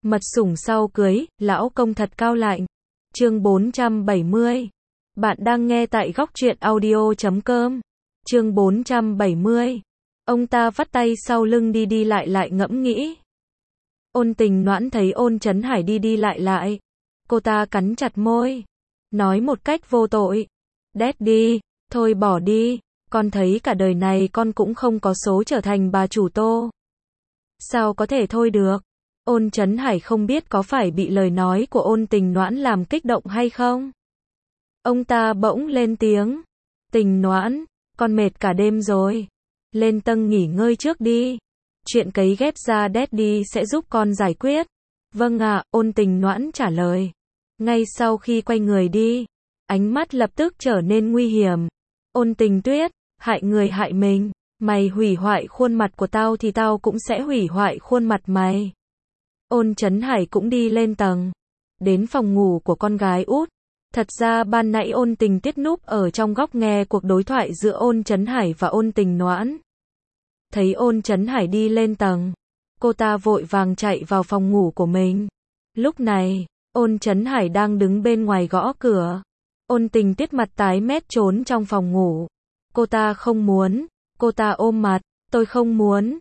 Mật sủng sau cưới, lão công thật cao lạnh. Chương 470. Bạn đang nghe tại góc truyện audio.com. Chương 470. Ông ta vắt tay sau lưng đi đi lại ngẫm nghĩ. Ôn Tình Noãn thấy Ôn Chấn Hải đi đi lại. Cô ta cắn chặt môi. Nói một cách vô tội. Daddy, thôi bỏ đi. Con thấy cả đời này con cũng không có số trở thành bà chủ Tô. Sao có thể thôi được? Ôn Chấn Hải không biết có phải bị lời nói của Ôn Tình Noãn làm kích động hay không. Ông ta bỗng lên tiếng. Tình Noãn, con mệt cả đêm rồi. Lên tầng nghỉ ngơi trước đi. Chuyện cấy ghép da Daddy sẽ giúp con giải quyết. Vâng ạ, Ôn Tình Noãn trả lời. Ngay sau khi quay người đi, ánh mắt lập tức trở nên nguy hiểm. Ôn Tình Tuyết, hại người hại mình. Mày hủy hoại khuôn mặt của tao thì tao cũng sẽ hủy hoại khuôn mặt mày. Ôn Chấn Hải cũng đi lên tầng. Đến phòng ngủ của con gái út. Thật ra ban nãy Ôn Tình Tuyết núp ở trong góc nghe cuộc đối thoại giữa Ôn Chấn Hải và Ôn Tình Noãn. Thấy Ôn Chấn Hải đi lên tầng, cô ta vội vàng chạy vào phòng ngủ của mình. Lúc này, Ôn Chấn Hải đang đứng bên ngoài gõ cửa. Ôn Tình Tuyết mặt tái mét trốn trong phòng ngủ. Cô ta không muốn. Cô ta ôm mặt. Tôi không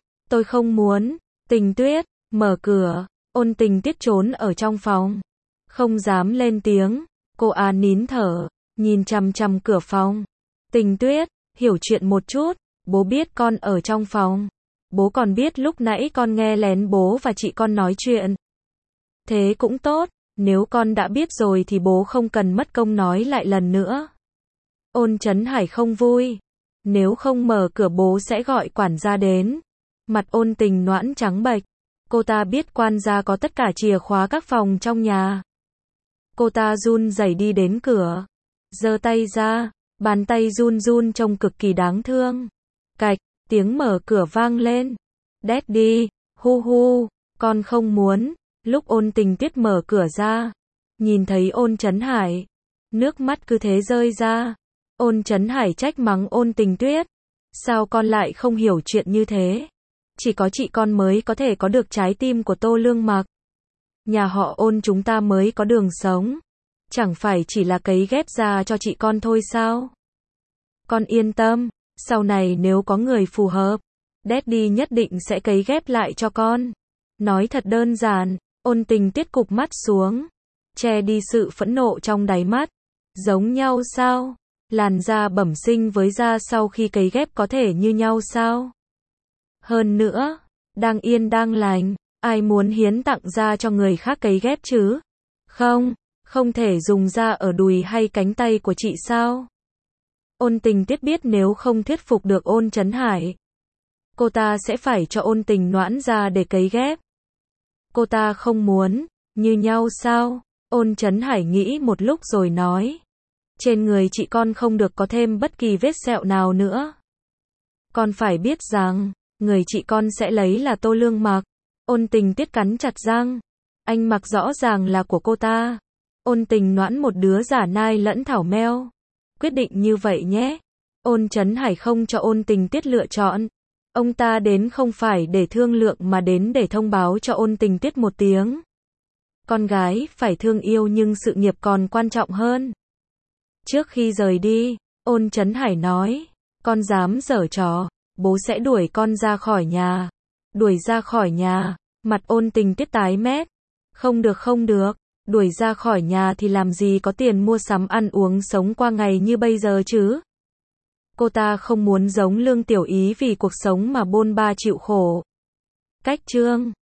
muốn. Tình Tuyết, mở cửa. Ôn Tình Tuyết trốn ở trong phòng. Không dám lên tiếng. Cô nín thở, nhìn chằm chằm cửa phòng. Tình Tuyết, hiểu chuyện một chút. Bố biết con ở trong phòng. Bố còn biết lúc nãy con nghe lén bố và chị con nói chuyện. Thế cũng tốt. Nếu con đã biết rồi thì bố không cần mất công nói lại lần nữa. Ôn Chấn Hải không vui. Nếu không mở cửa bố sẽ gọi quản gia đến. Mặt Ôn Tình Noãn trắng bệch. Cô ta biết quan gia có tất cả chìa khóa các phòng trong nhà. Cô ta run rẩy đi đến cửa. Giơ tay ra. Bàn tay run run trông cực kỳ đáng thương. Cạch, tiếng mở cửa vang lên. Daddy, hu, con không muốn. Lúc Ôn Tình Tuyết mở cửa ra, nhìn thấy Ôn Chấn Hải, nước mắt cứ thế rơi ra. Ôn Chấn Hải trách mắng Ôn Tình Tuyết. Sao con lại không hiểu chuyện như thế? Chỉ có chị con mới có thể có được trái tim của Tô Lương Mặc. Nhà họ Ôn chúng ta mới có đường sống. Chẳng phải chỉ là cấy ghép da cho chị con thôi sao? Con yên tâm, sau này nếu có người phù hợp, Daddy nhất định sẽ cấy ghép lại cho con. Nói thật đơn giản. Ôn Tình Tuyết cụp mắt xuống, che đi sự phẫn nộ trong đáy mắt. Giống nhau sao? Làn da bẩm sinh với da sau khi cấy ghép có thể như nhau sao? Hơn nữa, đang yên đang lành, ai muốn hiến tặng da cho người khác cấy ghép chứ? Không thể dùng da ở đùi hay cánh tay của chị sao? Ôn Tình Tuyết biết nếu không thuyết phục được Ôn Chấn Hải, cô ta sẽ phải cho Ôn Tình Noãn da để cấy ghép. Cô ta không muốn. Như nhau sao? Ôn Chấn Hải nghĩ một lúc rồi nói. Trên người chị con không được có thêm bất kỳ vết sẹo nào nữa. Con phải biết rằng, người chị con sẽ lấy là Tô Lương Mặc. Ôn Tình Tuyết cắn chặt răng. Anh Mặc rõ ràng là của cô ta. Ôn Tình Noãn một đứa giả nai lẫn thảo meo. Quyết định như vậy nhé. Ôn Chấn Hải không cho Ôn Tình Tuyết lựa chọn. Ông ta đến không phải để thương lượng mà đến để thông báo cho Ôn Tình Tuyết một tiếng. Con gái phải thương yêu nhưng sự nghiệp còn quan trọng hơn. Trước khi rời đi, Ôn Chấn Hải nói, con dám giở trò, bố sẽ đuổi con ra khỏi nhà. Đuổi ra khỏi nhà, mặt Ôn Tình Tuyết tái mét. Không được, đuổi ra khỏi nhà thì làm gì có tiền mua sắm ăn uống sống qua ngày như bây giờ chứ? Cô ta không muốn giống Lương Tiểu Ý vì cuộc sống mà bôn ba chịu khổ. Cách chương